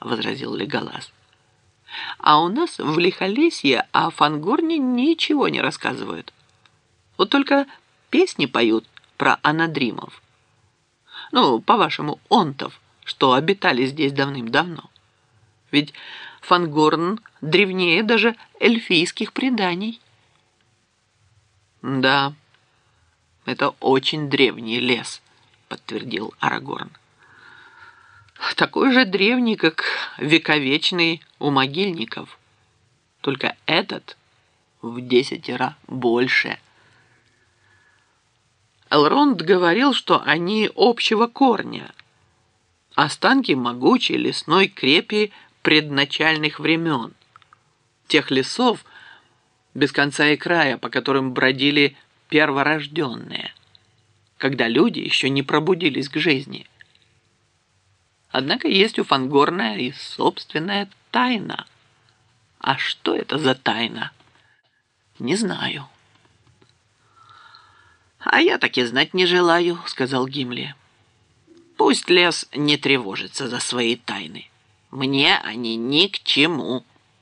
возразил Леголас. «А у нас в Лихолесье о Фангорне ничего не рассказывают. Вот только песни поют про анадримов. Ну, по-вашему, онтов, что обитали здесь давным-давно. Ведь Фангорн древнее даже эльфийских преданий». «Да, это очень древний лес», — подтвердил Арагорн. «Такой же древний, как вековечный у могильников. Только этот в 10 раз больше». Элронд говорил, что они общего корня, останки могучей лесной крепи предначальных времен, тех лесов без конца и края, по которым бродили перворожденные, когда люди еще не пробудились к жизни. Однако есть у Фангорна и собственная тайна. А что это за тайна? Не знаю. «А я так и знать не желаю», — сказал Гимли. «Пусть лес не тревожится за свои тайны. Мне они ни к чему».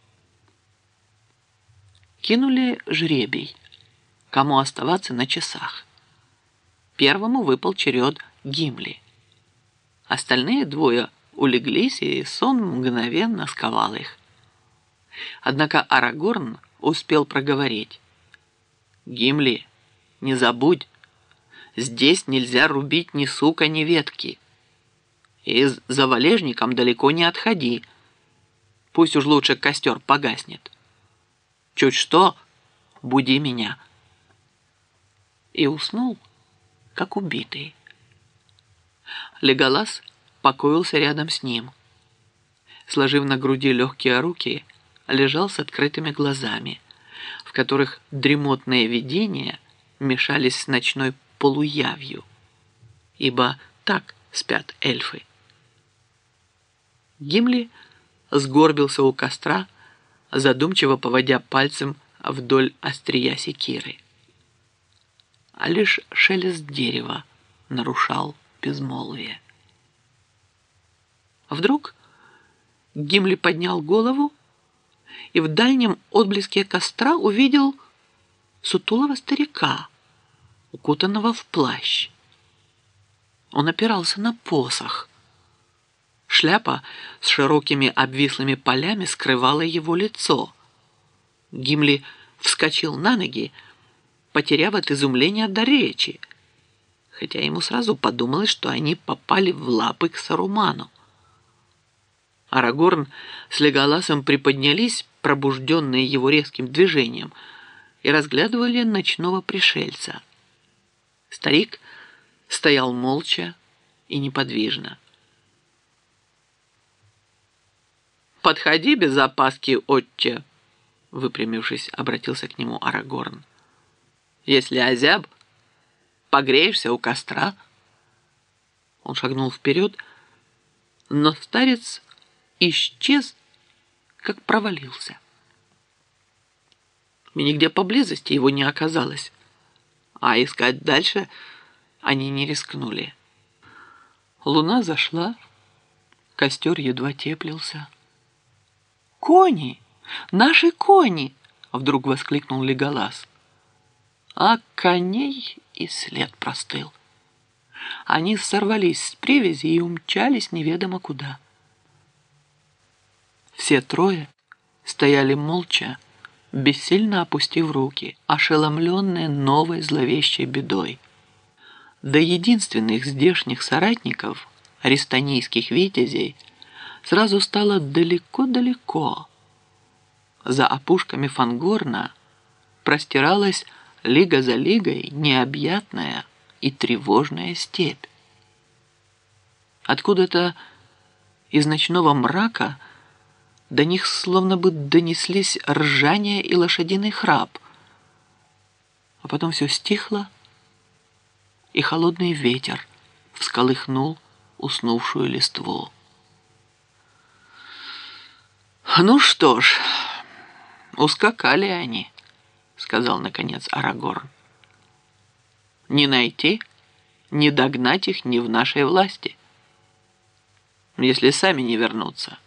Кинули жребий, кому оставаться на часах. Первому выпал черед Гимли. Остальные двое улеглись, и сон мгновенно сковал их. Однако Арагорн успел проговорить: «Гимли, не забудь, здесь нельзя рубить ни сука, ни ветки. И за валежником далеко не отходи. Пусть уж лучше костер погаснет. Чуть что, буди меня». И уснул, как убитый. Леголас покоился рядом с ним. Сложив на груди легкие руки, лежал с открытыми глазами, в которых дремотные видения мешались с ночной полуявью, ибо так спят эльфы. Гимли сгорбился у костра, задумчиво поводя пальцем вдоль острия секиры. А лишь шелест дерева нарушал безмолвие. Вдруг Гимли поднял голову и в дальнем отблеске костра увидел сутулого старика, укутанного в плащ. Он опирался на посох. Шляпа с широкими обвислыми полями скрывала его лицо. Гимли вскочил на ноги, потеряв от изумления дар речи, хотя ему сразу подумалось, что они попали в лапы к Саруману. Арагорн с Леголасом приподнялись, пробужденные его резким движением, и разглядывали ночного пришельца. Старик стоял молча и неподвижно. «Подходи без опаски, отче», — выпрямившись, обратился к нему Арагорн. «Если озяб, погреешься у костра». Он шагнул вперед, но старец исчез, как провалился. И нигде поблизости его не оказалось, а искать дальше они не рискнули. Луна зашла, костер едва теплился. «Кони! Наши кони!» — вдруг воскликнул Леголас. А коней и след простыл. Они сорвались с привязи и умчались неведомо куда. Все трое стояли молча, бессильно опустив руки, ошеломленные новой зловещей бедой. До единственных здешних соратников, аристонийских витязей, сразу стало далеко-далеко. За опушками Фангорна простиралась лига за лигой необъятная и тревожная степь. Откуда-то из ночного мрака до них словно бы донеслись ржание и лошадиный храп. А потом все стихло, и холодный ветер всколыхнул уснувшую листву. «Ну что ж, ускакали они», — сказал наконец Арагорн. «Не найти, не догнать их не в нашей власти. Если сами не вернутся,